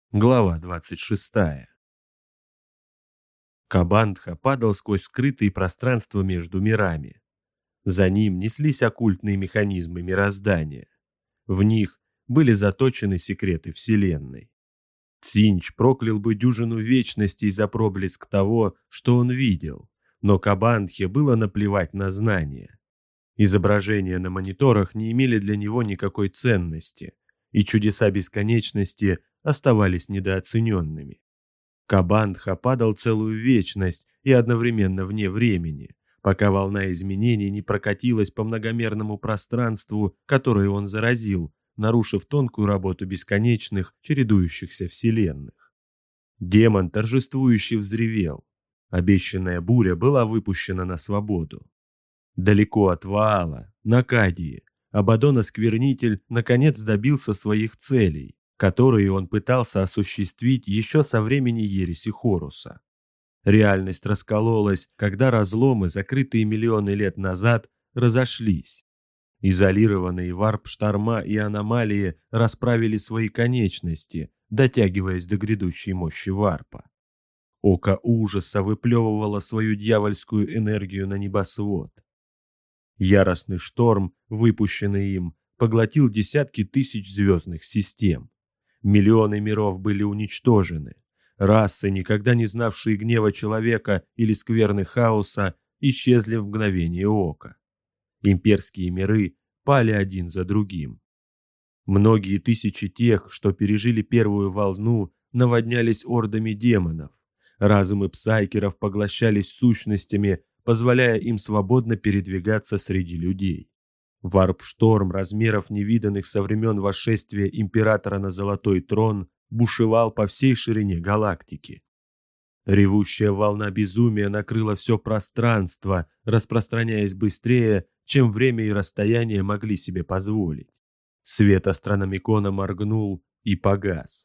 Глава 26. Кабандха падал сквозь скрытые пространства между мирами. За ним неслись оккультные механизмы мироздания. В них были заточены секреты Вселенной. Цинч проклял бы дюжину вечностей за проблеск того, что он видел, но Кабандхе было наплевать на знания. Изображения на мониторах не имели для него никакой ценности, и чудеса бесконечности оставались недооцененными. Кабандха падал целую вечность и одновременно вне времени, пока волна изменений не прокатилась по многомерному пространству, которое он заразил, нарушив тонкую работу бесконечных, чередующихся вселенных. Демон торжествующе взревел. Обещанная буря была выпущена на свободу. Далеко от Ваала, на Кадии, Абаддон-осквернитель наконец добился своих целей, которые он пытался осуществить еще со времени ереси Хоруса. Реальность раскололась, когда разломы, закрытые миллионы лет назад, разошлись. Изолированные варп-шторма и аномалии расправили свои конечности, дотягиваясь до грядущей мощи варпа. Око ужаса выплевывало свою дьявольскую энергию на небосвод. Яростный шторм, выпущенный им, поглотил десятки тысяч звездных систем. Миллионы миров были уничтожены. Расы, никогда не знавшие гнева человека или скверны хаоса, исчезли в мгновение ока. Имперские миры пали один за другим. Многие тысячи тех, что пережили первую волну, наводнялись ордами демонов. Разумы псайкеров поглощались сущностями, позволяя им свободно передвигаться среди людей. Варп-шторм размеров невиданных со времен восшествия императора на Золотой трон бушевал по всей ширине галактики. Ревущая волна безумия накрыла все пространство, распространяясь быстрее, чем время и расстояние могли себе позволить. Свет астрономикона моргнул и погас.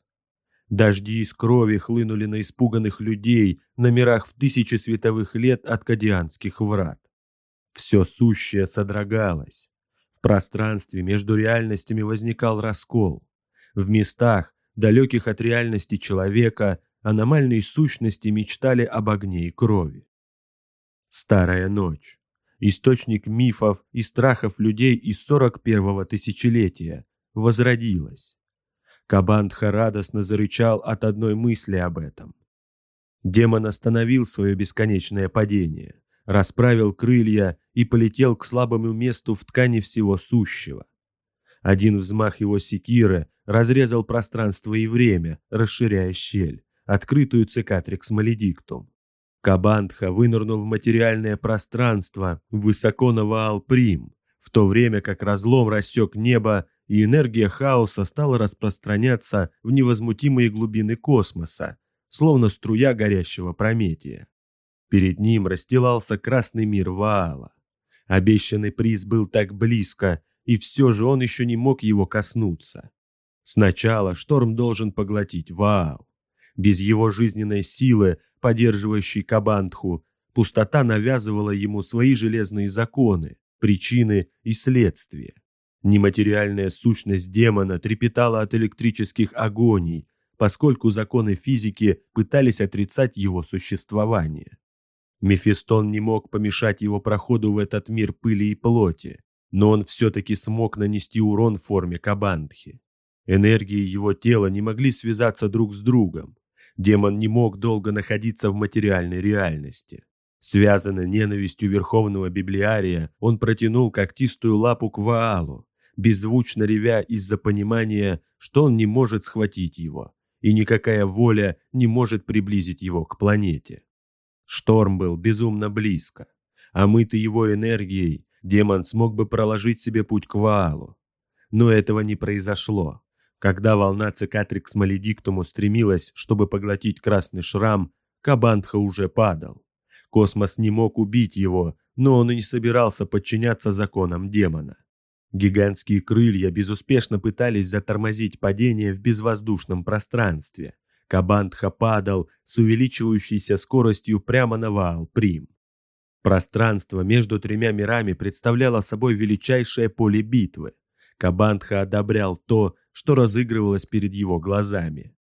Дожди из крови хлынули на испуганных людей на мирах в тысячи световых лет от Кадианских врат. Все сущее содрогалось. В пространстве между реальностями возникал раскол. В местах, далеких от реальности человека, аномальные сущности мечтали об огне и крови. Старая ночь. Источник мифов и страхов людей из 41-го тысячелетия возродилась. Кабандха радостно зарычал от одной мысли об этом. Демон остановил свое бесконечное падение, расправил крылья и полетел к слабому месту в ткани всего сущего. Один взмах его секиры разрезал пространство и время, расширяя щель, открытую цикатрикс маледиктум. Кабандха вынырнул в материальное пространство высоко на Ваал-Прим, в то время как разлом рассек небо, и энергия хаоса стала распространяться в невозмутимые глубины космоса, словно струя горящего Прометия. Перед ним расстилался красный мир Ваала. Обещанный приз был так близко, и все же он еще не мог его коснуться. Сначала шторм должен поглотить Ваал. Без его жизненной силы, поддерживающей Кабандху, пустота навязывала ему свои железные законы, причины и следствия. Нематериальная сущность демона трепетала от электрических агоний, поскольку законы физики пытались отрицать его существование. Мефистон не мог помешать его проходу в этот мир пыли и плоти, но он все-таки смог нанести урон в форме Кабандхи. Энергии его тела не могли связаться друг с другом. Демон не мог долго находиться в материальной реальности. Связанный ненавистью Верховного Библиария, он протянул когтистую лапу к Ваалу, беззвучно ревя из-за понимания, что он не может схватить его, и никакая воля не может приблизить его к планете. Шторм был безумно близко. Омытый его энергией, демон смог бы проложить себе путь к Ваалу. Но этого не произошло. Когда волна цикатрикс маледиктум устремилась, чтобы поглотить красный шрам, Кабандха уже падал. Космос не мог убить его, но он и не собирался подчиняться законам демона. Гигантские крылья безуспешно пытались затормозить падение в безвоздушном пространстве. Кабандха падал с увеличивающейся скоростью прямо на Ваал-Прим. Пространство между тремя мирами представляло собой величайшее поле битвы. Кабандха одобрял то, что разыгрывалось перед его глазами.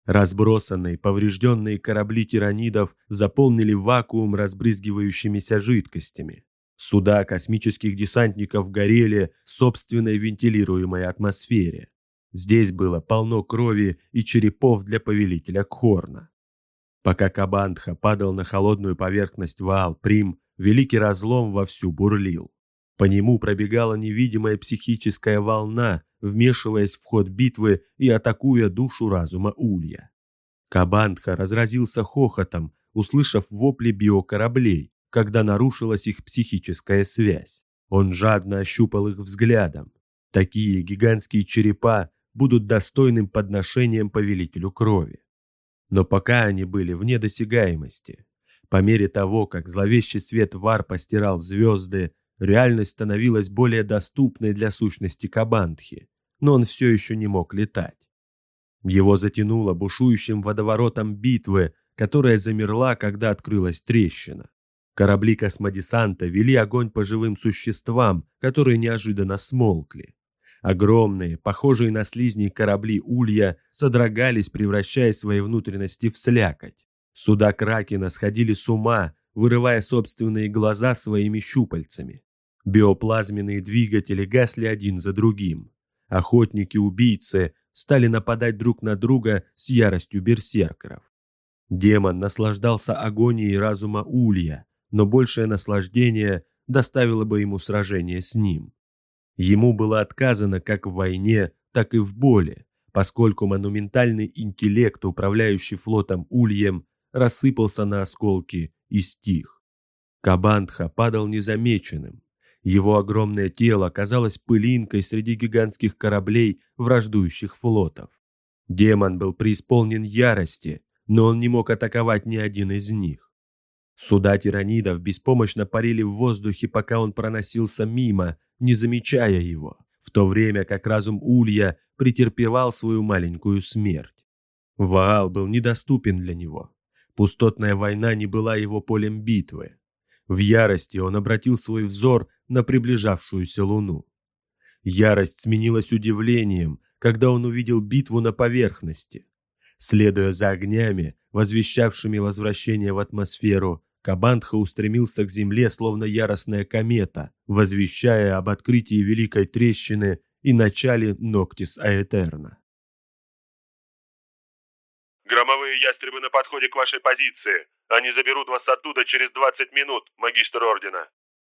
Разбросанные, поврежденные корабли тиранидов заполнили вакуум разбрызгивающимися жидкостями. Суда космических десантников горели в собственной вентилируемой атмосфере. Здесь было полно крови и черепов для повелителя Кхорна. Пока Кабандха падал на холодную поверхность Ваал-Прим, великий разлом вовсю бурлил. По нему пробегала невидимая психическая волна, вмешиваясь в ход битвы и атакуя душу разума Улья. Кабандха разразился хохотом, услышав вопли биокораблей, когда нарушилась их психическая связь. Он жадно ощупал их взглядом. Такие гигантские черепа будут достойным подношением повелителю крови. Но пока они были вне досягаемости. По мере того, как зловещий свет варпа стирал звезды, реальность становилась более доступной для сущности Кабандхи, но он все еще не мог летать. Его затянуло бушующим водоворотом битвы, которая замерла, когда открылась трещина. Корабли космодесанта вели огонь по живым существам, которые неожиданно смолкли. Огромные, похожие на слизней корабли Улья содрогались, превращая свои внутренности в слякоть. Суда Кракена сходили с ума, вырывая собственные глаза своими щупальцами. Биоплазменные двигатели гасли один за другим. Охотники-убийцы стали нападать друг на друга с яростью берсеркеров. Демон наслаждался агонией разума Улья, но большее наслаждение доставило бы ему сражение с ним. Ему было отказано как в войне, так и в боли, поскольку монументальный интеллект, управляющий флотом Ульем, рассыпался на осколки и стих. Кабандха падал незамеченным. Его огромное тело казалось пылинкой среди гигантских кораблей враждующих флотов. Демон был преисполнен ярости, но он не мог атаковать ни один из них. Суда тиранидов беспомощно парили в воздухе, пока он проносился мимо, не замечая его, в то время как разум Улья претерпевал свою маленькую смерть. Ваал был недоступен для него. Пустотная война не была его полем битвы. В ярости он обратил свой взор на приближавшуюся луну. Ярость сменилась удивлением, когда он увидел битву на поверхности. Следуя за огнями, возвещавшими возвращение в атмосферу, Кабандха устремился к земле, словно яростная комета, возвещая об открытии Великой Трещины и начале Ноктис Аэтерна. «Громовые ястребы на подходе к вашей позиции. Они заберут вас оттуда через 20 минут, магистр Ордена».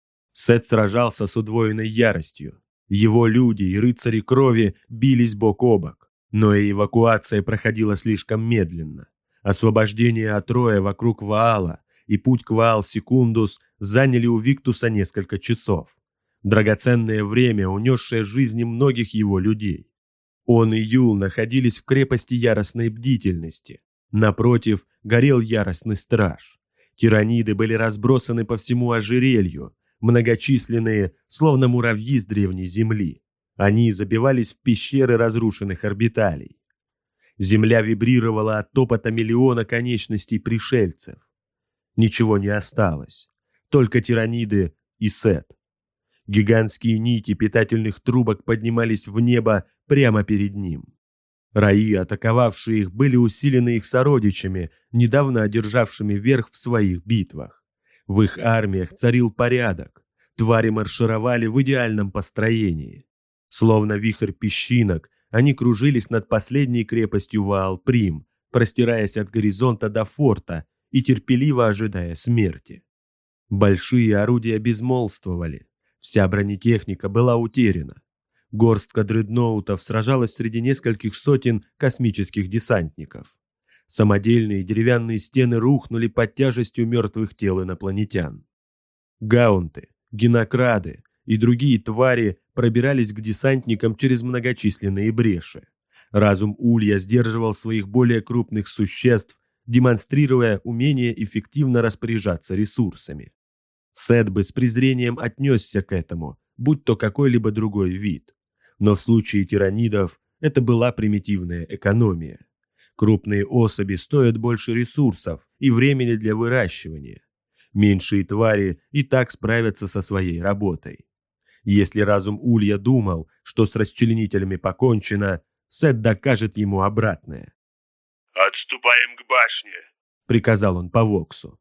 Сет сражался с удвоенной яростью. Его люди и рыцари крови бились бок о бок, но и эвакуация проходила слишком медленно. Освобождение от роя вокруг Ваала и путь к Ваал-Секундус заняли у Виктуса несколько часов. Драгоценное время, унесшее жизни многих его людей. Он и Юл находились в крепости яростной бдительности. Напротив горел яростный страж. Тираниды были разбросаны по всему ожерелью, многочисленные, словно муравьи с древней земли. Они забивались в пещеры разрушенных орбиталей. Земля вибрировала от топота миллиона конечностей пришельцев. Ничего не осталось, только тираниды и Сет. Гигантские нити питательных трубок поднимались в небо прямо перед ним. Раи, атаковавшие их, были усилены их сородичами, недавно одержавшими верх в своих битвах. В их армиях царил порядок. Твари маршировали в идеальном построении. Словно вихрь песчинок, они кружились над последней крепостью Ваал-Прим, простираясь от горизонта до форта и терпеливо ожидая смерти. Большие орудия безмолвствовали. Вся бронетехника была утеряна. Горстка дредноутов сражалась среди нескольких сотен космических десантников. Самодельные деревянные стены рухнули под тяжестью мертвых тел инопланетян. Гаунты, генокрады и другие твари пробирались к десантникам через многочисленные бреши. Разум Улья сдерживал своих более крупных существ, демонстрируя умение эффективно распоряжаться ресурсами. Сет бы с презрением отнесся к этому, будь то какой-либо другой вид. Но в случае тиранидов это была примитивная экономия. Крупные особи стоят больше ресурсов и времени для выращивания. Меньшие твари и так справятся со своей работой. Если разум Улья думал, что с расчленителями покончено, Сет докажет ему обратное. «Отступаем к башне», — приказал он по Воксу.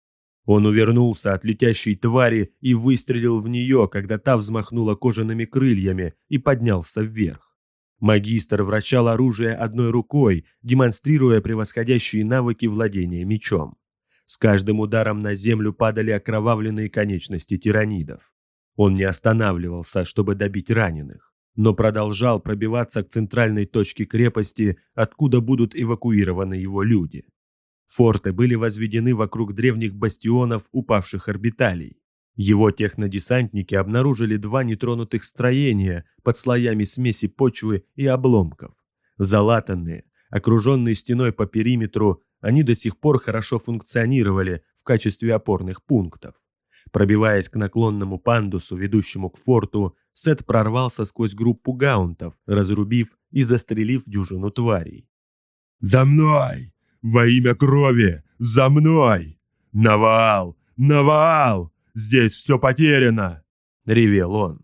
Он увернулся от летящей твари и выстрелил в нее, когда та взмахнула кожаными крыльями и поднялся вверх. Магистр вращал оружие одной рукой, демонстрируя превосходящие навыки владения мечом. С каждым ударом на землю падали окровавленные конечности тиранидов. Он не останавливался, чтобы добить раненых, но продолжал пробиваться к центральной точке крепости, откуда будут эвакуированы его люди. Форты были возведены вокруг древних бастионов упавших орбиталей. Его технодесантники обнаружили 2 нетронутых строения под слоями смеси почвы и обломков. Залатанные, окруженные стеной по периметру, они до сих пор хорошо функционировали в качестве опорных пунктов. Пробиваясь к наклонному пандусу, ведущему к форту, Сет прорвался сквозь группу гаунтов, разрубив и застрелив дюжину тварей. «За мной! Во имя крови! За мной! Наваал! Наваал! Здесь все потеряно!» — ревел он.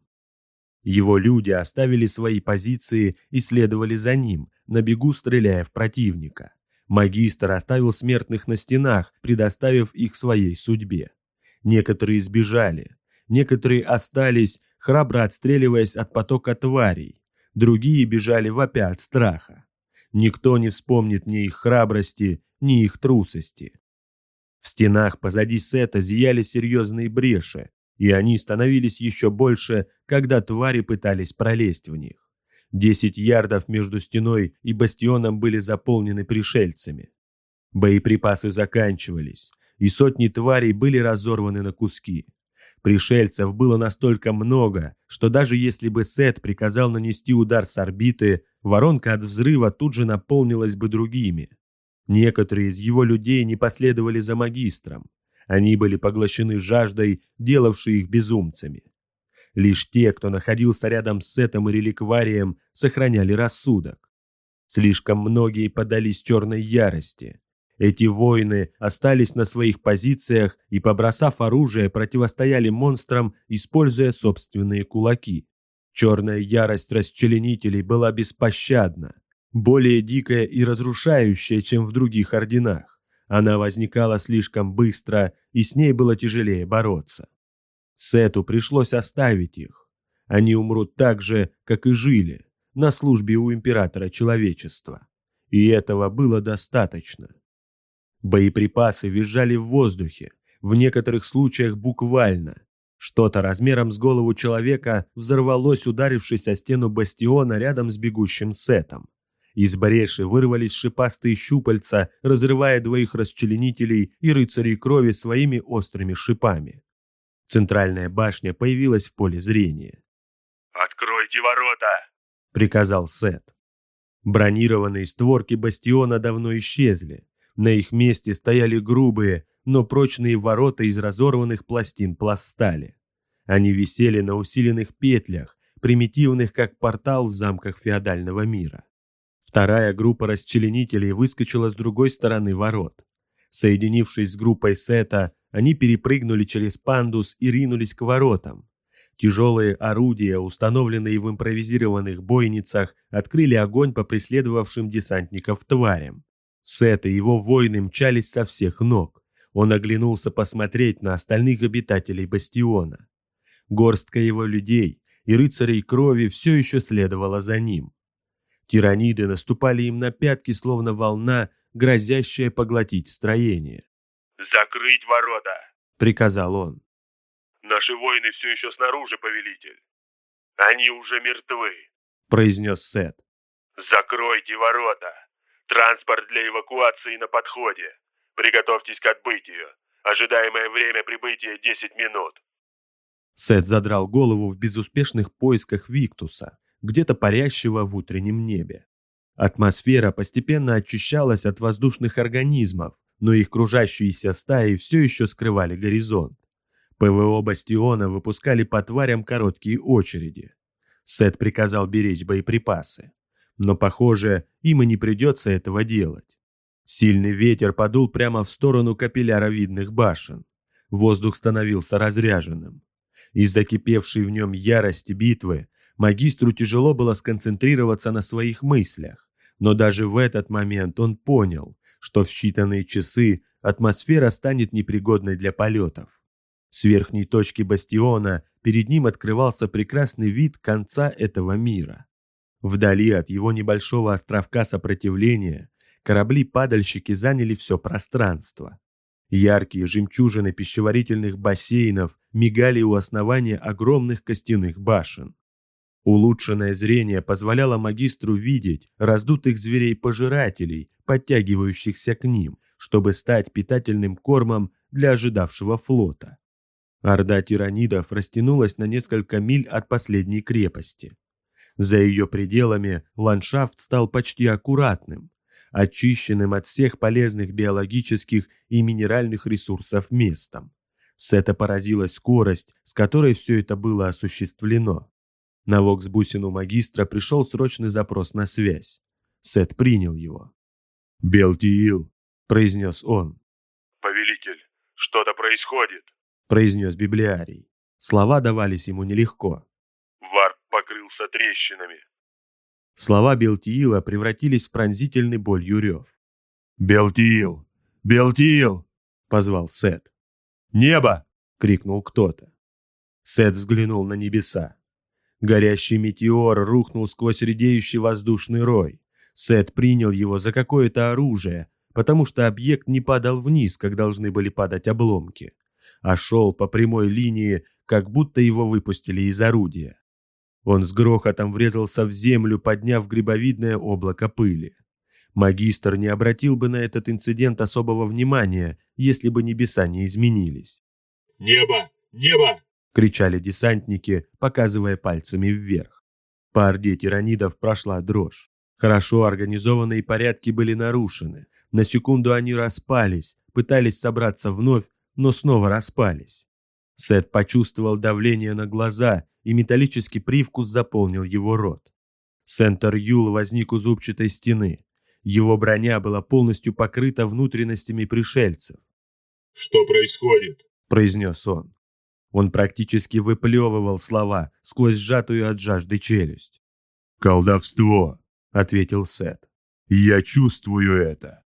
Его люди оставили свои позиции и следовали за ним, на бегу стреляя в противника. Магистр оставил смертных на стенах, предоставив их своей судьбе. Некоторые сбежали, некоторые остались, храбро отстреливаясь от потока тварей, другие бежали вопя от страха. Никто не вспомнит ни их храбрости, ни их трусости. В стенах позади Сета зияли серьезные бреши, и они становились еще больше, когда твари пытались пролезть в них. 10 ярдов между стеной и бастионом были заполнены пришельцами. Боеприпасы заканчивались, и сотни тварей были разорваны на куски. Пришельцев было настолько много, что даже если бы Сет приказал нанести удар с орбиты, воронка от взрыва тут же наполнилась бы другими. Некоторые из его людей не последовали за магистром. Они были поглощены жаждой, делавшей их безумцами. Лишь те, кто находился рядом с Сетом и реликварием, сохраняли рассудок. Слишком многие поддались черной ярости. Эти воины остались на своих позициях и, побросав оружие, противостояли монстрам, используя собственные кулаки. Черная ярость расчленителей была беспощадна, более дикая и разрушающая, чем в других орденах. Она возникала слишком быстро, и с ней было тяжелее бороться. Сету пришлось оставить их. Они умрут так же, как и жили, на службе у императора человечества. И этого было достаточно. Боеприпасы визжали в воздухе, в некоторых случаях буквально. Что-то размером с голову человека взорвалось, ударившись о стену бастиона рядом с бегущим Сетом. Из бреши вырвались шипастые щупальца, разрывая 2 расчленителей и рыцарей крови своими острыми шипами. Центральная башня появилась в поле зрения. «Откройте ворота!» — приказал Сет. Бронированные створки бастиона давно исчезли. На их месте стояли грубые, но прочные ворота из разорванных пластин пластали. Они висели на усиленных петлях, примитивных как портал в замках феодального мира. Вторая группа расчленителей выскочила с другой стороны ворот. Соединившись с группой Сета, они перепрыгнули через пандус и ринулись к воротам. Тяжелые орудия, установленные в импровизированных бойницах, открыли огонь по преследовавшим десантников тварям. Сет и его воины мчались со всех ног. Он оглянулся посмотреть на остальных обитателей бастиона. Горстка его людей и рыцарей крови все еще следовала за ним. Тираниды наступали им на пятки, словно волна, грозящая поглотить строение. «Закрыть ворота!» — приказал он. «Наши воины все еще снаружи, повелитель. Они уже мертвы», — произнес Сет. «Закройте ворота! Транспорт для эвакуации на подходе. Приготовьтесь к отбытию. Ожидаемое время прибытия 10 минут». Сет задрал голову в безуспешных поисках Виктуса, где-то парящего в утреннем небе. Атмосфера постепенно очищалась от воздушных организмов, но их кружащиеся стаи все еще скрывали горизонт. ПВО бастиона выпускали по тварям короткие очереди. Сет приказал беречь боеприпасы. Но, похоже, им и не придется этого делать. Сильный ветер подул прямо в сторону капилляровидных башен. Воздух становился разряженным. Из-за кипевшей в нем ярости битвы магистру тяжело было сконцентрироваться на своих мыслях, Но даже в этот момент он понял, что в считанные часы атмосфера станет непригодной для полетов. С верхней точки бастиона перед ним открывался прекрасный вид конца этого мира. Вдали от его небольшого островка сопротивления корабли-падальщики заняли все пространство. Яркие жемчужины пищеварительных бассейнов мигали у основания огромных костяных башен. Улучшенное зрение позволяло магистру видеть раздутых зверей-пожирателей, подтягивающихся к ним, чтобы стать питательным кормом для ожидавшего флота. Орда тиранидов растянулась на несколько миль от последней крепости. За ее пределами ландшафт стал почти аккуратным, очищенным от всех полезных биологических и минеральных ресурсов местом. Сета поразила скорость, с которой все это было осуществлено. На вокс-бусину магистра пришел срочный запрос на связь. Сет принял его. «Белтиил», — произнес он. «Повелитель, что-то происходит», — произнес библиарий. Слова давались ему нелегко. «Варп покрылся трещинами». Слова Белтиила превратились в пронзительный болью рев. «Белтиил! Белтиил!» — позвал Сет. «Небо!» — крикнул кто-то. Сет взглянул на небеса. Горящий метеор рухнул сквозь редеющий воздушный рой. Сет принял его за какое-то оружие, потому что объект не падал вниз, как должны были падать обломки, а шел по прямой линии, как будто его выпустили из орудия. Он с грохотом врезался в землю, подняв грибовидное облако пыли. Магистр не обратил бы на этот инцидент особого внимания, если бы небеса не изменились. «Небо! Небо!» — кричали десантники, показывая пальцами вверх. По орде тиранидов прошла дрожь. Хорошо организованные порядки были нарушены. На секунду они распались, пытались собраться вновь, но снова распались. Сет почувствовал давление на глаза, и металлический привкус заполнил его рот. Сентер Юл возник у зубчатой стены. Его броня была полностью покрыта внутренностями пришельцев. «Что происходит?» — произнес он. Он практически выплевывал слова сквозь сжатую от жажды челюсть. «Колдовство», — ответил Сет. «Я чувствую это».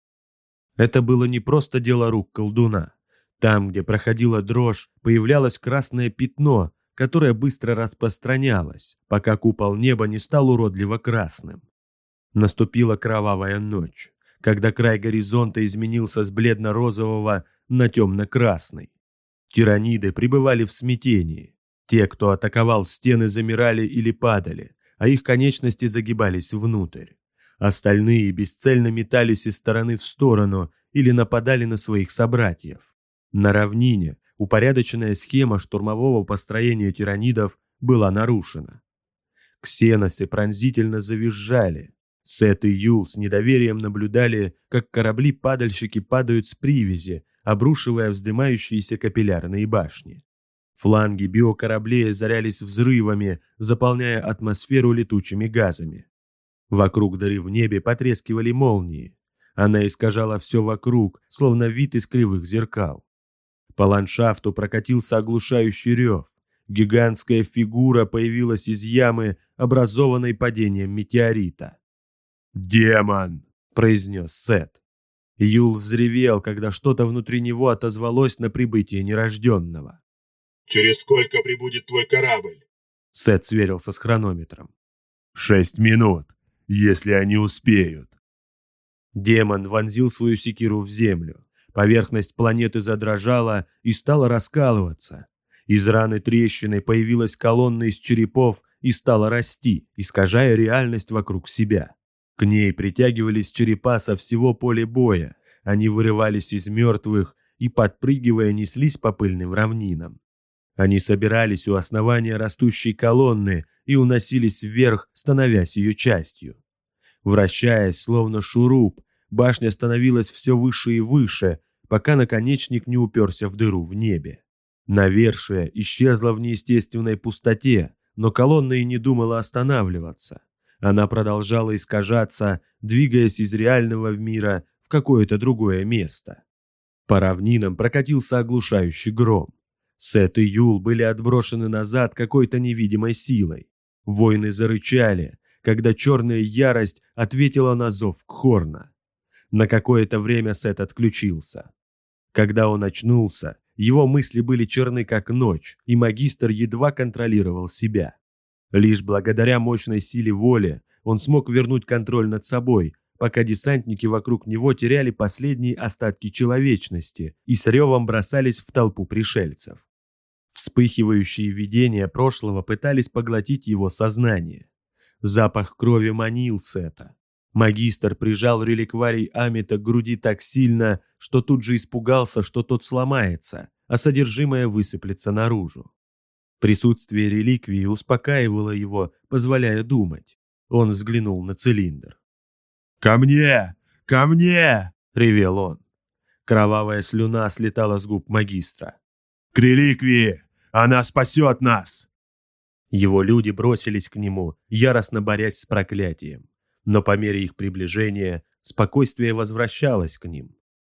Это было не просто дело рук колдуна. Там, где проходила дрожь, появлялось красное пятно, которое быстро распространялось, пока купол неба не стал уродливо красным. Наступила кровавая ночь, когда край горизонта изменился с бледно-розового на темно-красный. Тираниды пребывали в смятении. Те, кто атаковал стены, замирали или падали, а их конечности загибались внутрь. Остальные бесцельно метались из стороны в сторону или нападали на своих собратьев. На равнине упорядоченная схема штурмового построения тиранидов была нарушена. Ксеносы пронзительно завизжали. Сет и Юл с недоверием наблюдали, как корабли-падальщики падают с привязи, обрушивая вздымающиеся капиллярные башни. Фланги биокораблей озарялись взрывами, заполняя атмосферу летучими газами. Вокруг дыры в небе потрескивали молнии. Она искажала все вокруг, словно вид из кривых зеркал. По ландшафту прокатился оглушающий рев. Гигантская фигура появилась из ямы, образованной падением метеорита. «Демон!» — произнес Сет. Юл взревел, когда что-то внутри него отозвалось на прибытие нерожденного. «Через сколько прибудет твой корабль?» Сет сверился с хронометром. 6 минут, если они успеют». Демон вонзил свою секиру в землю. Поверхность планеты задрожала и стала раскалываться. Из раны трещины появилась колонна из черепов и стала расти, искажая реальность вокруг себя. К ней притягивались черепа со всего поля боя. Они вырывались из мертвых и, подпрыгивая, неслись по пыльным равнинам. Они собирались у основания растущей колонны и уносились вверх, становясь ее частью. Вращаясь, словно шуруп, башня становилась все выше и выше, пока наконечник не уперся в дыру в небе. Навершие исчезло в неестественной пустоте, но колонна и не думала останавливаться. Она продолжала искажаться, двигаясь из реального мира в какое-то другое место. По равнинам прокатился оглушающий гром. Сет и Юл были отброшены назад какой-то невидимой силой. Воины зарычали. когда черная ярость ответила на зов Кхорна. На какое-то время Сет отключился. Когда он очнулся, его мысли были черны как ночь, и магистр едва контролировал себя. Лишь благодаря мощной силе воли он смог вернуть контроль над собой, пока десантники вокруг него теряли последние остатки человечности и с ревом бросались в толпу пришельцев. Вспыхивающие видения прошлого пытались поглотить его сознание. Запах крови манил Сета. Магистр прижал реликварий Амита к груди так сильно, что тут же испугался, что тот сломается, а содержимое высыплется наружу. Присутствие реликвии успокаивало его, позволяя думать. Он взглянул на цилиндр. «Ко мне! Ко мне!» — ревел он. Кровавая слюна слетала с губ магистра. «К реликвии! Она спасет нас!» Его люди бросились к нему, яростно борясь с проклятием. Но по мере их приближения спокойствие возвращалось к ним.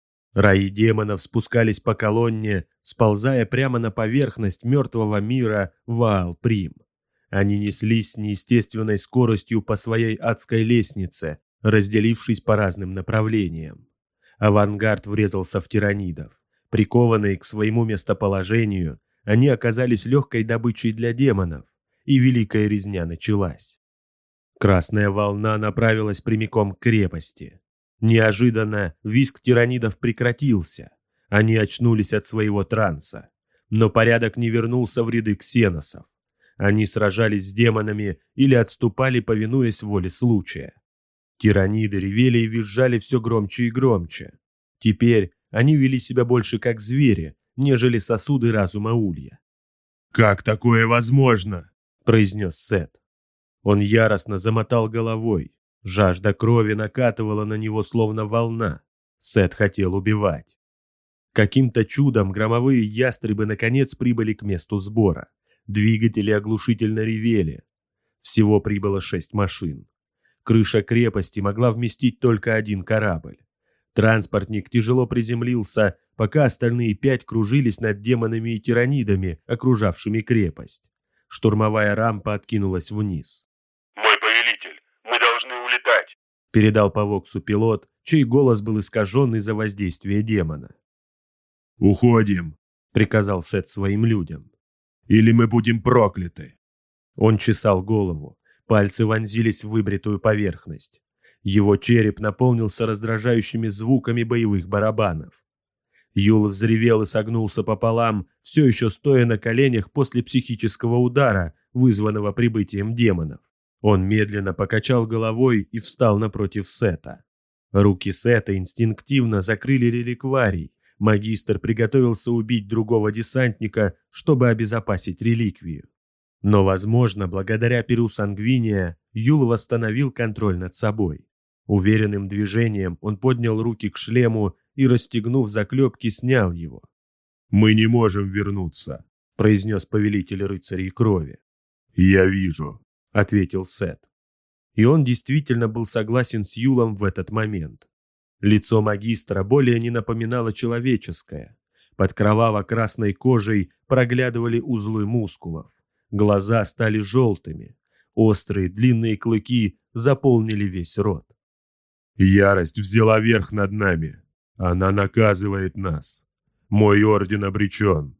Раи демонов спускались по колонне, сползая прямо на поверхность мертвого мира Ваал-Прим. Они неслись с неестественной скоростью по своей адской лестнице, разделившись по разным направлениям. Авангард врезался в тиранидов. Прикованные к своему местоположению, они оказались легкой добычей для демонов, и великая резня началась. Красная волна направилась прямиком к крепости. Неожиданно визг тиранидов прекратился. Они очнулись от своего транса. Но порядок не вернулся в ряды ксеносов. Они сражались с демонами или отступали, повинуясь воле случая. Тираниды ревели и визжали все громче и громче. Теперь они вели себя больше как звери, нежели сосуды разума Улья. «Как такое возможно?» — произнес Сет. Он яростно замотал головой. Жажда крови накатывала на него словно волна. Сет хотел убивать. Каким-то чудом громовые ястребы наконец прибыли к месту сбора. Двигатели оглушительно ревели. Всего прибыло 6 машин. Крыша крепости могла вместить только один корабль. Транспортник тяжело приземлился, пока остальные 5 кружились над демонами и тиранидами, окружавшими крепость. Штурмовая рампа откинулась вниз. «Мой повелитель, мы должны улетать», — передал по воксу пилот, чей голос был искажен из-за воздействия демона. «Уходим», — приказал Сет своим людям. «Или мы будем прокляты». Он чесал голову, пальцы вонзились в выбритую поверхность. Его череп наполнился раздражающими звуками боевых барабанов. Юл взревел и согнулся пополам, все еще стоя на коленях после психического удара, вызванного прибытием демонов. Он медленно покачал головой и встал напротив Сета. Руки Сета инстинктивно закрыли реликварий. Магистр приготовился убить другого десантника, чтобы обезопасить реликвию. Но, возможно, благодаря перу Сангвиния, Юл восстановил контроль над собой. Уверенным движением он поднял руки к шлему и, расстегнув заклепки, снял его. «Мы не можем вернуться», — произнес повелитель рыцарей крови. «Я вижу», — ответил Сет. И он действительно был согласен с Юлом в этот момент. Лицо магистра более не напоминало человеческое. Под кроваво-красной кожей проглядывали узлы мускулов. Глаза стали желтыми. Острые длинные клыки заполнили весь рот. «Ярость взяла верх над нами. Она наказывает нас. Мой орден обречен.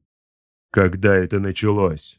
Когда это началось?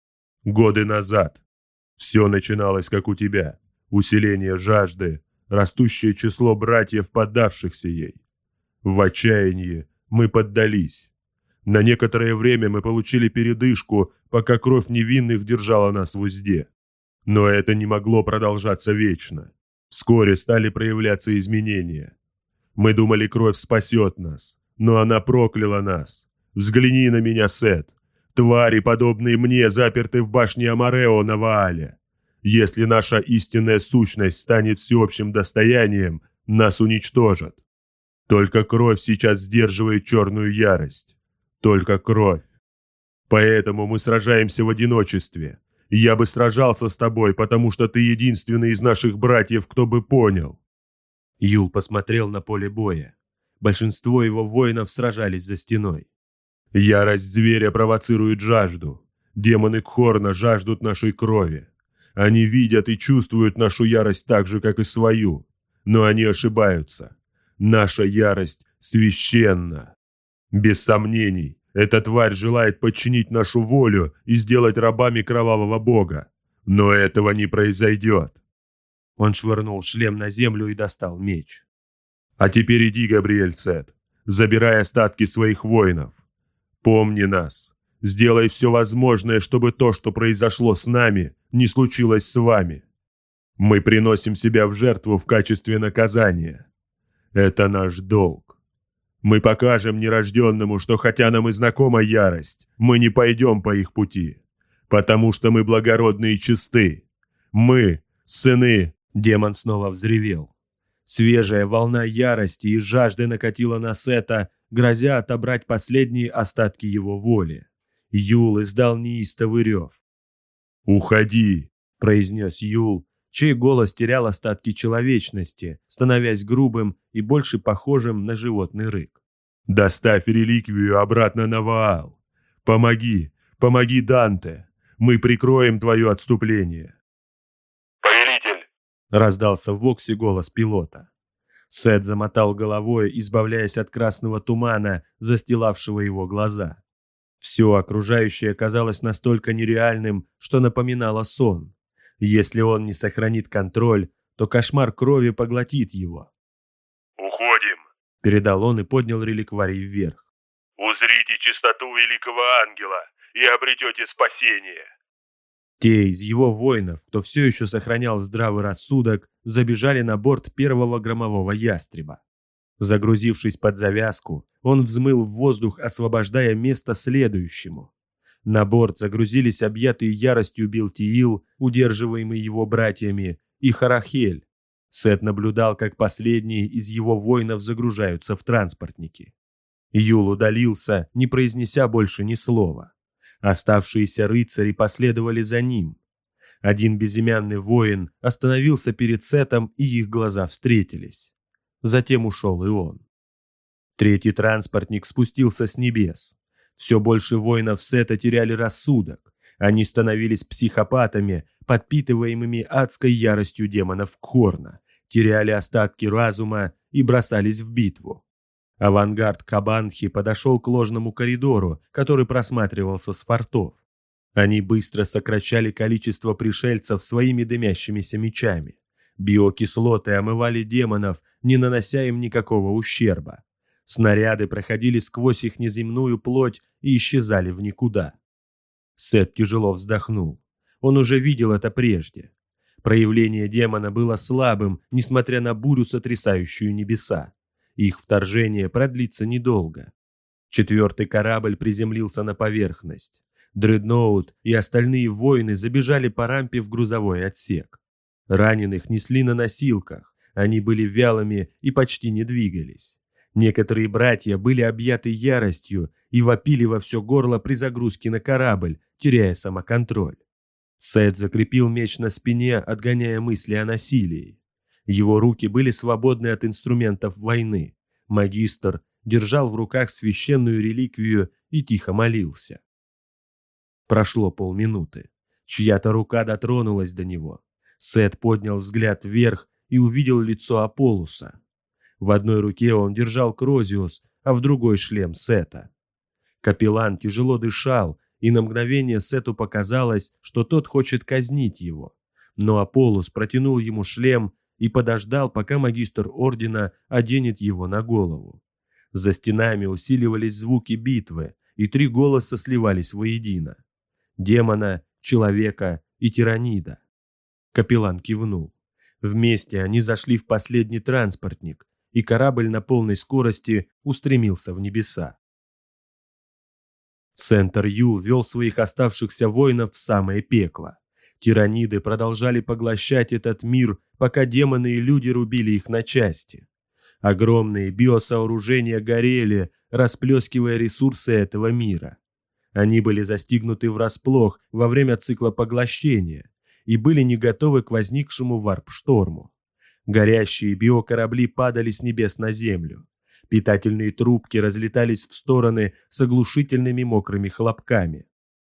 Годы назад. Все начиналось, как у тебя. Усиление жажды, растущее число братьев, поддавшихся ей. В отчаянии мы поддались. На некоторое время мы получили передышку, пока кровь невинных держала нас в узде. Но это не могло продолжаться вечно. Вскоре стали проявляться изменения. Мы думали, кровь спасет нас, но она прокляла нас. Взгляни на меня, Сет. Твари, подобные мне, заперты в башне Амарео на Ваале. Если наша истинная сущность станет всеобщим достоянием, нас уничтожат. Только кровь сейчас сдерживает черную ярость. Только кровь. Поэтому мы сражаемся в одиночестве. Я бы сражался с тобой, потому что ты единственный из наших братьев, кто бы понял». Юл посмотрел на поле боя. Большинство его воинов сражались за стеной. «Ярость зверя провоцирует жажду. Демоны Кхорна жаждут нашей крови. Они видят и чувствуют нашу ярость так же, как и свою. Но они ошибаются. Наша ярость священна. Без сомнений, эта тварь желает подчинить нашу волю и сделать рабами кровавого бога. Но этого не произойдет. Он швырнул шлем на землю и достал меч. А теперь иди, Габриэль Сет, забирай остатки своих воинов. Помни нас. Сделай все возможное, чтобы то, что произошло с нами, не случилось с вами. Мы приносим себя в жертву в качестве наказания. Это наш долг. Мы покажем нерожденному, что хотя нам и знакома ярость, мы не пойдем по их пути, потому что мы благородны и чисты. Мы, сыны...» Демон снова взревел. Свежая волна ярости и жажды накатила на Сета, грозя отобрать последние остатки его воли. Юл издал неистовый рев. «Уходи!» — произнес Юл, чей голос терял остатки человечности, становясь грубым и больше похожим на животный рык. «Доставь реликвию обратно на Ваал. Помоги, помоги Данте. Мы прикроем твое отступление». «Повелитель!» — раздался в Воксе голос пилота. Сет замотал головой, избавляясь от красного тумана, застилавшего его глаза. Все окружающее казалось настолько нереальным, что напоминало сон. Если он не сохранит контроль, то кошмар крови поглотит его. «Уходим!» — передал он и поднял реликварий вверх. «Узрите чистоту великого ангела и обретете спасение!» Те из его воинов, кто все еще сохранял здравый рассудок, забежали на борт первого громового ястреба. Загрузившись под завязку, он взмыл в воздух, освобождая место следующему. На борт загрузились объятые яростью Билтиил, удерживаемый его братьями, и Харахель. Сет наблюдал, как последние из его воинов загружаются в транспортники. Юл удалился, не произнеся больше ни слова. Оставшиеся рыцари последовали за ним. Один безымянный воин остановился перед Сетом, и их глаза встретились. Затем ушел и он. Третий транспортник спустился с небес. Все больше воинов Сета теряли рассудок. Они становились психопатами, подпитываемыми адской яростью демонов Кхорна, теряли остатки разума и бросались в битву. Авангард Кабанхи подошел к ложному коридору, который просматривался с фортов. Они быстро сокращали количество пришельцев своими дымящимися мечами. Биокислоты омывали демонов, не нанося им никакого ущерба. Снаряды проходили сквозь их неземную плоть и исчезали в никуда. Сет тяжело вздохнул. Он уже видел это прежде. Проявление демона было слабым, несмотря на бурю, сотрясающую небеса. Их вторжение продлится недолго. Четвертый корабль приземлился на поверхность. Дредноут и остальные воины забежали по рампе в грузовой отсек. Раненых несли на носилках, они были вялыми и почти не двигались. Некоторые братья были объяты яростью и вопили во все горло при загрузке на корабль, теряя самоконтроль. Сет закрепил меч на спине, отгоняя мысли о насилии. Его руки были свободны от инструментов войны. Магистр держал в руках священную реликвию и тихо молился. Прошло полминуты. Чья-то рука дотронулась до него. Сет поднял взгляд вверх и увидел лицо Аполлуса. В одной руке он держал Крозиус, а в другой шлем Сета. Капеллан тяжело дышал, и на мгновение Сету показалось, что тот хочет казнить его. Но Аполлус протянул ему шлем и подождал, пока магистр ордена оденет его на голову. За стенами усиливались звуки битвы, и три голоса сливались воедино: демона, человека и тиранида. Капеллан кивнул. Вместе они зашли в последний транспортник, и корабль на полной скорости устремился в небеса. Сентер Юл вел своих оставшихся воинов в самое пекло. Тираниды продолжали поглощать этот мир, пока демоны и люди рубили их на части. Огромные биосооружения горели, расплескивая ресурсы этого мира. Они были застигнуты врасплох во время цикла поглощения и были не готовы к возникшему варп-шторму. Горящие биокорабли падали с небес на землю. Питательные трубки разлетались в стороны с оглушительными мокрыми хлопками.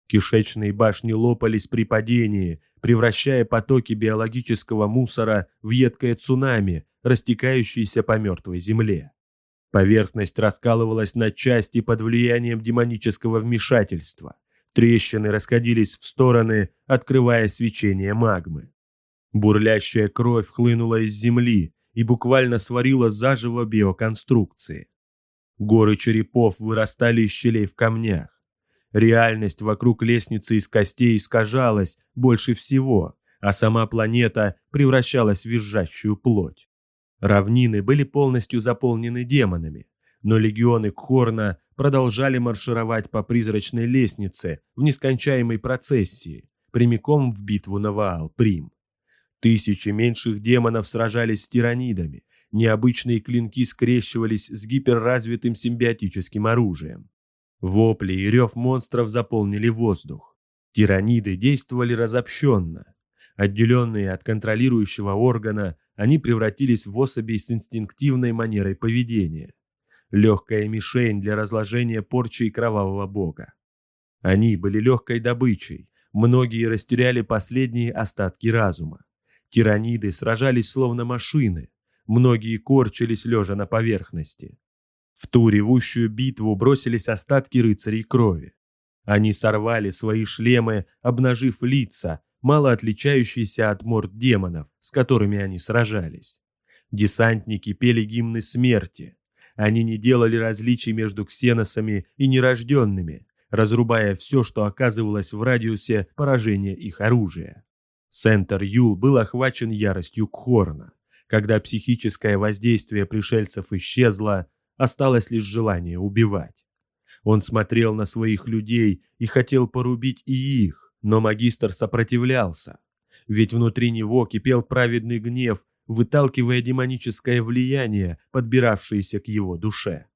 Кишечные башни лопались при падении, превращая потоки биологического мусора в едкое цунами, растекающееся по мертвой земле. Поверхность раскалывалась на части под влиянием демонического вмешательства. Трещины расходились в стороны, открывая свечение магмы. Бурлящая кровь хлынула из земли и буквально сварила заживо биоконструкции. Горы черепов вырастали из щелей в камнях. Реальность вокруг лестницы из костей искажалась больше всего, а сама планета превращалась в визжащую плоть. Равнины были полностью заполнены демонами, но легионы Кхорна продолжали маршировать по призрачной лестнице в нескончаемой процессии, прямиком в битву на Ваал-Прим. Тысячи меньших демонов сражались с тиранидами, необычные клинки скрещивались с гиперразвитым симбиотическим оружием. Вопли и рев монстров заполнили воздух. Тираниды действовали разобщенно. Отделенные от контролирующего органа, они превратились в особей с инстинктивной манерой поведения. Легкая мишень для разложения порчи кровавого бога. Они были легкой добычей, многие растеряли последние остатки разума. Тираниды сражались словно машины, многие корчились лежа на поверхности. В ту ревущую битву бросились остатки рыцарей крови. Они сорвали свои шлемы, обнажив лица, мало отличающиеся от морд демонов, с которыми они сражались. Десантники пели гимны смерти. Они не делали различий между ксеносами и нерожденными, разрубая все, что оказывалось в радиусе поражения их оружия. Сентер Юл был охвачен яростью Кхорна. Когда психическое воздействие пришельцев исчезло, осталось лишь желание убивать. Он смотрел на своих людей и хотел порубить и их, но магистр сопротивлялся, ведь внутри него кипел праведный гнев, выталкивая демоническое влияние, подбиравшееся к его душе.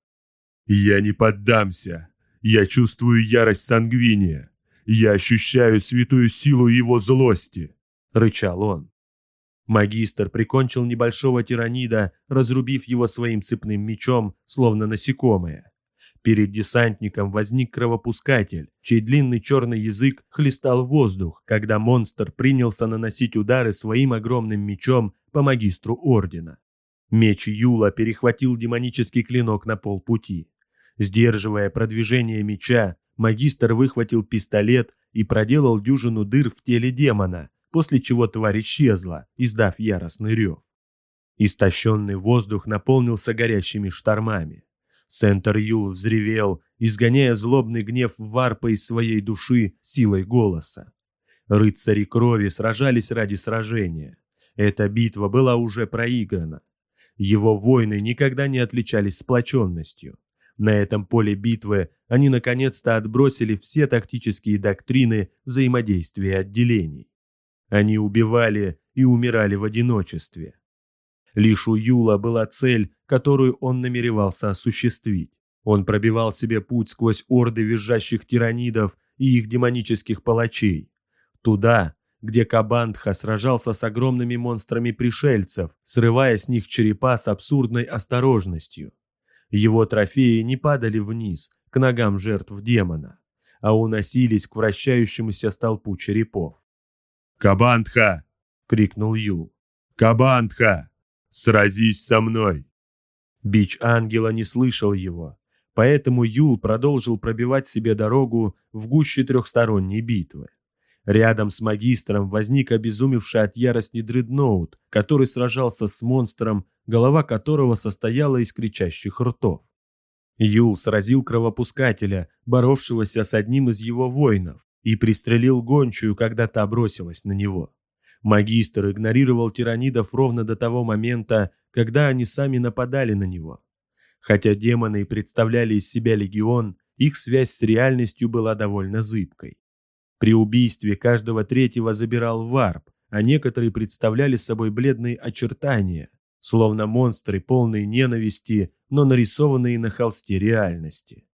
«Я не поддамся. Я чувствую ярость Сангвиния. Я ощущаю святую силу его злости», — рычал он. Магистр прикончил небольшого тиранида, разрубив его своим цепным мечом, словно насекомое. Перед десантником возник кровопускатель, чей длинный черный язык хлестал воздух, когда монстр принялся наносить удары своим огромным мечом по магистру ордена. Меч Юла перехватил демонический клинок на полпути. Сдерживая продвижение меча, магистр выхватил пистолет и проделал дюжину дыр в теле демона, после чего тварь исчезла, издав яростный рев. Истощенный воздух наполнился горящими штормами. Сентер Юл взревел, изгоняя злобный гнев варпа из своей души силой голоса. Рыцари крови сражались ради сражения. Эта битва была уже проиграна. Его воины никогда не отличались сплоченностью. На этом поле битвы они наконец-то отбросили все тактические доктрины взаимодействия отделений. Они убивали и умирали в одиночестве. Лишь у Юла была цель, которую он намеревался осуществить. Он пробивал себе путь сквозь орды визжащих тиранидов и их демонических палачей. Туда, где Кабандха сражался с огромными монстрами пришельцев, срывая с них черепа с абсурдной осторожностью. Его трофеи не падали вниз, к ногам жертв демона, а уносились к вращающемуся столпу черепов. «Кабандха!» — крикнул Юл. «Кабандха! Сразись со мной!» Бич ангела не слышал его, поэтому Юл продолжил пробивать себе дорогу в гуще трехсторонней битвы. Рядом с магистром возник обезумевший от ярости дредноут, который сражался с монстром, голова которого состояла из кричащих ртов. Юл сразил кровопускателя, боровшегося с одним из его воинов, и пристрелил гончую, когда та бросилась на него. Магистр игнорировал тиранидов ровно до того момента, когда они сами нападали на него. Хотя демоны и представляли из себя легион, их связь с реальностью была довольно зыбкой. При убийстве каждого третьего забирал варп, а некоторые представляли собой бледные очертания, словно монстры, полные ненависти, но нарисованные на холсте реальности.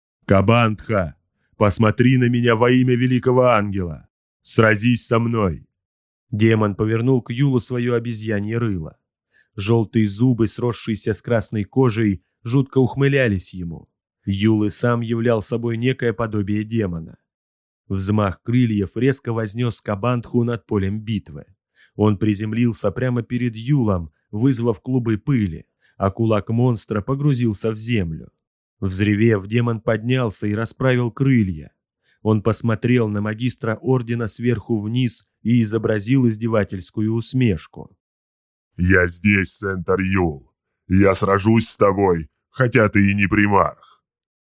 «Кабандха, посмотри на меня во имя великого ангела! Сразись со мной!» Демон повернул к Юлу свое обезьянье рыло. Желтые зубы, сросшиеся с красной кожей, жутко ухмылялись ему. Юл и сам являл собой некое подобие демона. Взмах крыльев резко вознес Кабантху над полем битвы. Он приземлился прямо перед Юлом, вызвав клубы пыли, а кулак монстра погрузился в землю. Взревев, демон поднялся и расправил крылья. Он посмотрел на магистра ордена сверху вниз и изобразил издевательскую усмешку. «Я здесь, Сентар Юл. Я сражусь с тобой, хотя ты и не примарх».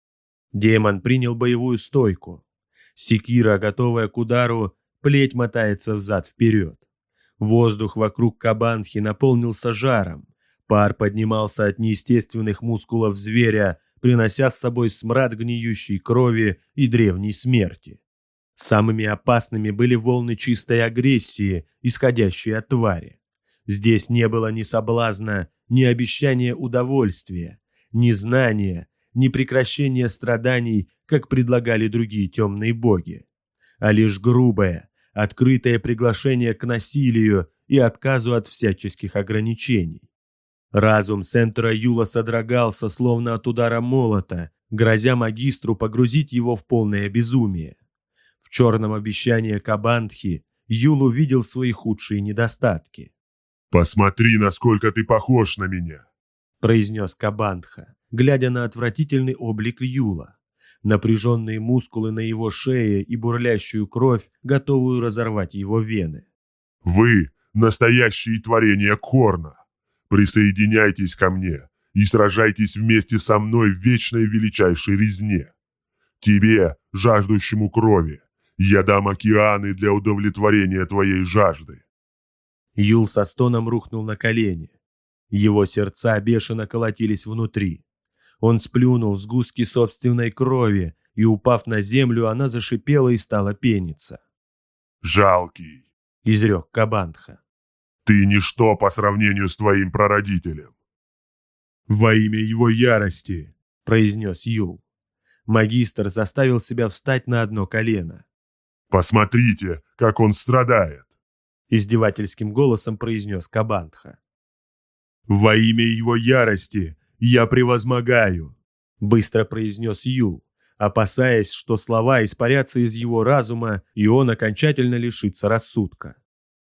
Демон принял боевую стойку. Секира, готовая к удару, плеть мотается взад-вперед. Воздух вокруг Кабантхи наполнился жаром. Пар поднимался от неестественных мускулов зверя, принося с собой смрад гниющей крови и древней смерти. Самыми опасными были волны чистой агрессии, исходящие от твари. Здесь не было ни соблазна, ни обещания удовольствия, ни знания, ни прекращения страданий, как предлагали другие темные боги, а лишь грубое, открытое приглашение к насилию и отказу от всяческих ограничений. Разум Сентера Юла содрогался, словно от удара молота, грозя магистру погрузить его в полное безумие. В черном обещании Кабантхи Юл увидел свои худшие недостатки. «Посмотри, насколько ты похож на меня», — произнес Кабантха, глядя на отвратительный облик Юла. Напряженные мускулы на его шее и бурлящую кровь, готовую разорвать его вены. «Вы — настоящие творения Корна. Присоединяйтесь ко мне и сражайтесь вместе со мной в вечной величайшей резне. Тебе, жаждущему крови, я дам океаны для удовлетворения твоей жажды». Юл со стоном рухнул на колени. Его сердца бешено колотились внутри. Он сплюнул сгустки собственной крови, и, упав на землю, она зашипела и стала пениться. «Жалкий», — изрек Кабантха. «Ты ничто по сравнению с твоим прародителем». «Во имя его ярости», — произнес Юл. Магистр заставил себя встать на одно колено. «Посмотрите, как он страдает», — издевательским голосом произнес Кабантха. «Во имя его ярости я превозмогаю», — быстро произнес Юл, опасаясь, что слова испарятся из его разума, и он окончательно лишится рассудка.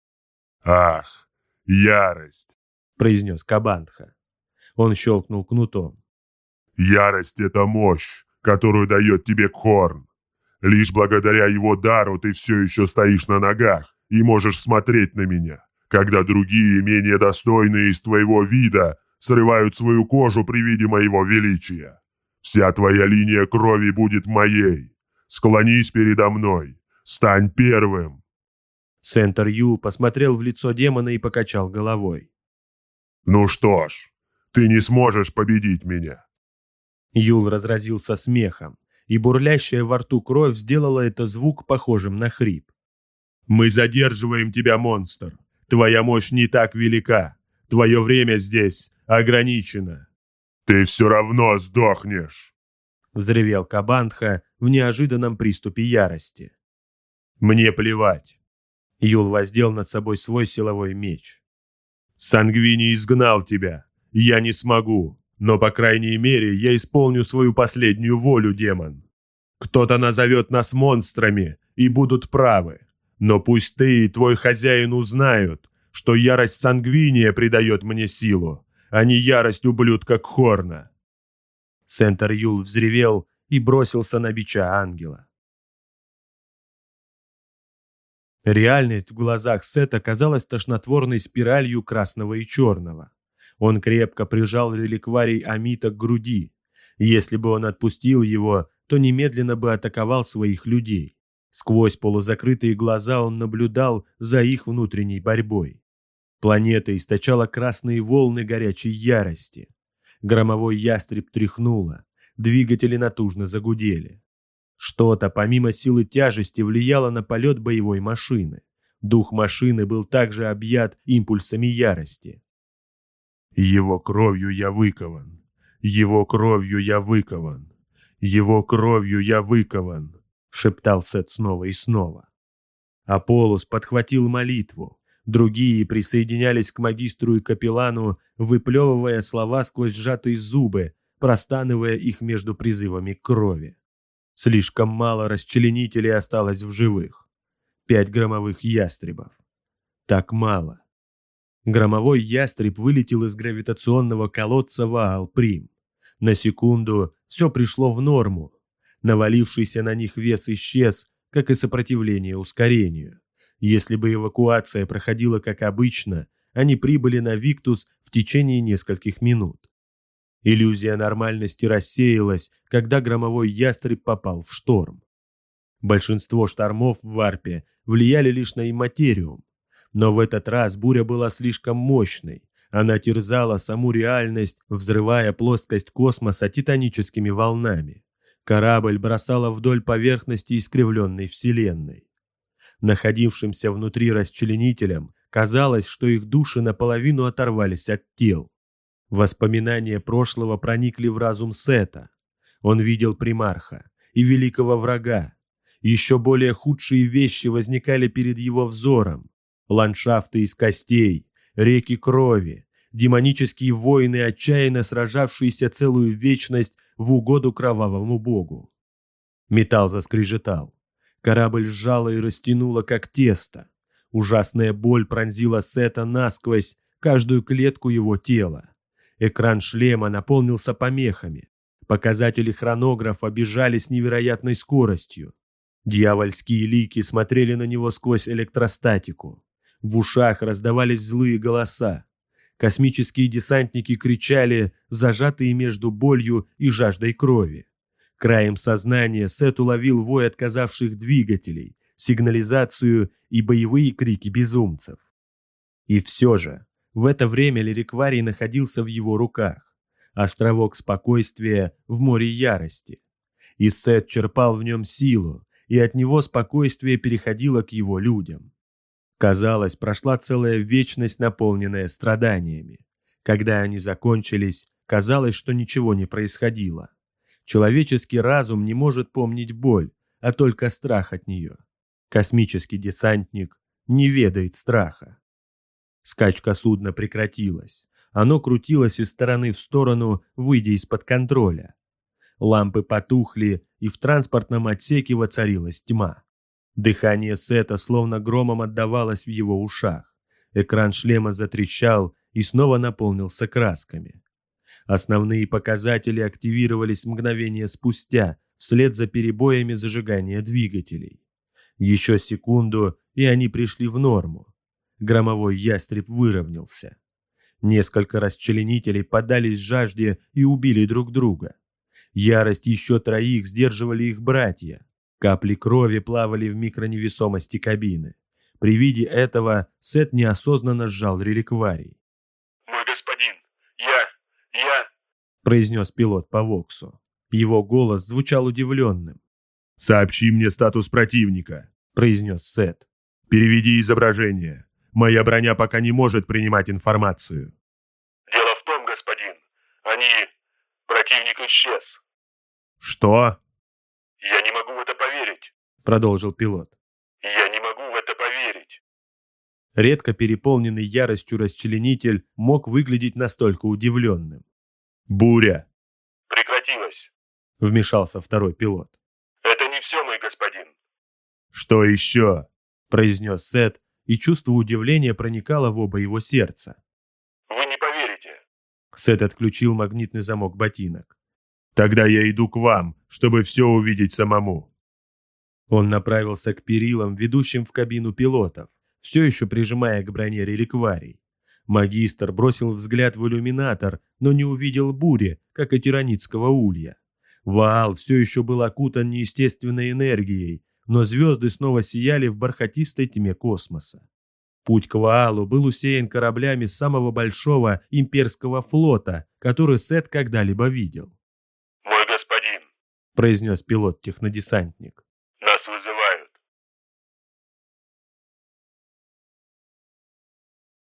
«Ах, ярость», — произнес Кабантха. Он щелкнул кнутом. «Ярость — это мощь, которую дает тебе Корн. Лишь благодаря его дару ты все еще стоишь на ногах и можешь смотреть на меня, когда другие, менее достойные из твоего вида, срывают свою кожу при виде моего величия. Вся твоя линия крови будет моей. Склонись передо мной. Стань первым». Сентер Юл посмотрел в лицо демона и покачал головой. «Ну что ж, ты не сможешь победить меня». Юл разразился смехом, и бурлящая во рту кровь сделала это звук похожим на хрип. «Мы задерживаем тебя, монстр. Твоя мощь не так велика. Твое время здесь ограничено». «Ты все равно сдохнешь», — взревел Кабантха в неожиданном приступе ярости. «Мне плевать». Юл воздел над собой свой силовой меч. «Сангвини изгнал тебя. Я не смогу, но, по крайней мере, я исполню свою последнюю волю, демон. Кто-то назовет нас монстрами и будут правы, но пусть ты и твой хозяин узнают, что ярость Сангвиния придает мне силу, а не ярость ублюдка Кхорна». Сентер Юл взревел и бросился на бича ангела. Реальность в глазах Сета казалась тошнотворной спиралью красного и черного. Он крепко прижал реликварий Амита к груди. Если бы он отпустил его, то немедленно бы атаковал своих людей. Сквозь полузакрытые глаза он наблюдал за их внутренней борьбой. Планета источала красные волны горячей ярости. Громовой ястреб тряхнуло, двигатели натужно загудели. Что-то, помимо силы тяжести, влияло на полет боевой машины. Дух машины был также объят импульсами ярости. «Его кровью я выкован. Его кровью я выкован. Его кровью я выкован», — шептал Сет снова и снова. Аполлос подхватил молитву. Другие присоединялись к магистру и капеллану, выплевывая слова сквозь сжатые зубы, простанывая их между призывами к крови. Слишком мало расчленителей осталось в живых. 5 громовых ястребов. Так мало. Громовой ястреб вылетел из гравитационного колодца Ваал-Прим. На секунду все пришло в норму. Навалившийся на них вес исчез, как и сопротивление ускорению. Если бы эвакуация проходила как обычно, они прибыли на Виктус в течение нескольких минут. Иллюзия нормальности рассеялась, когда громовой ястреб попал в шторм. Большинство штормов в варпе влияли лишь на имматериум, но в этот раз буря была слишком мощной. Она терзала саму реальность, взрывая плоскость космоса титаническими волнами. Корабль бросала вдоль поверхности искривленной Вселенной. Находившимся внутри расчленителям казалось, что их души наполовину оторвались от тел. Воспоминания прошлого проникли в разум Сета. Он видел примарха и великого врага. Еще более худшие вещи возникали перед его взором. Ландшафты из костей, реки крови, демонические воины, отчаянно сражавшиеся целую вечность в угоду кровавому богу. Металл заскрежетал. Корабль сжало и растянуло, как тесто. Ужасная боль пронзила Сета насквозь, каждую клетку его тела. Экран шлема наполнился помехами. Показатели хронографа бежали с невероятной скоростью. Дьявольские лики смотрели на него сквозь электростатику. В ушах раздавались злые голоса. Космические десантники кричали, зажатые между болью и жаждой крови. Краем сознания Сет уловил вой отказавших двигателей, сигнализацию и боевые крики безумцев. И все же, в это время Лирикварий находился в его руках. Островок спокойствия в море ярости. И Сет черпал в нем силу, и от него спокойствие переходило к его людям. Казалось, прошла целая вечность, наполненная страданиями. Когда они закончились, казалось, что ничего не происходило. Человеческий разум не может помнить боль, а только страх от нее. Космический десантник не ведает страха. Скачка судна прекратилась. Оно крутилось из стороны в сторону, выйдя из-под контроля. Лампы потухли, и в транспортном отсеке воцарилась тьма. Дыхание Сета словно громом отдавалось в его ушах. Экран шлема затрещал и снова наполнился красками. Основные показатели активировались мгновение спустя, вслед за перебоями зажигания двигателей. Еще секунду, и они пришли в норму. Громовой ястреб выровнялся. Несколько расчленителей поддались жажде и убили друг друга. Ярость еще 3 сдерживали их братья. Капли крови плавали в микроневесомости кабины. При виде этого Сет неосознанно сжал реликварий. «Мой господин, я...» произнес пилот по Воксу. Его голос звучал удивленным. «Сообщи мне статус противника», — произнес Сет. «Переведи изображение. Моя броня пока не может принимать информацию». «Дело в том, господин, Противник исчез». «Что?» «Я не могу в это поверить», — продолжил пилот. «Я не могу в это поверить». Редко переполненный яростью расчленитель мог выглядеть настолько удивленным. «Буря!» «Прекратилось», — вмешался второй пилот. «Это не все, мой господин». «Что еще?» — произнес Сет, и чувство удивления проникало в оба его сердца. «Вы не поверите». Сет отключил магнитный замок ботинок. «Тогда я иду к вам, чтобы все увидеть самому». Он направился к перилам, ведущим в кабину пилотов, все еще прижимая к броне реликварий. Магистр бросил взгляд в иллюминатор, но не увидел бури, как и тиранитского улья. Ваал все еще был окутан неестественной энергией, но звезды снова сияли в бархатистой тьме космоса. Путь к Ваалу был усеян кораблями самого большого имперского флота, который Сет когда-либо видел. «Мой господин», — произнес пилот-технодесантник. — «нас вызывают».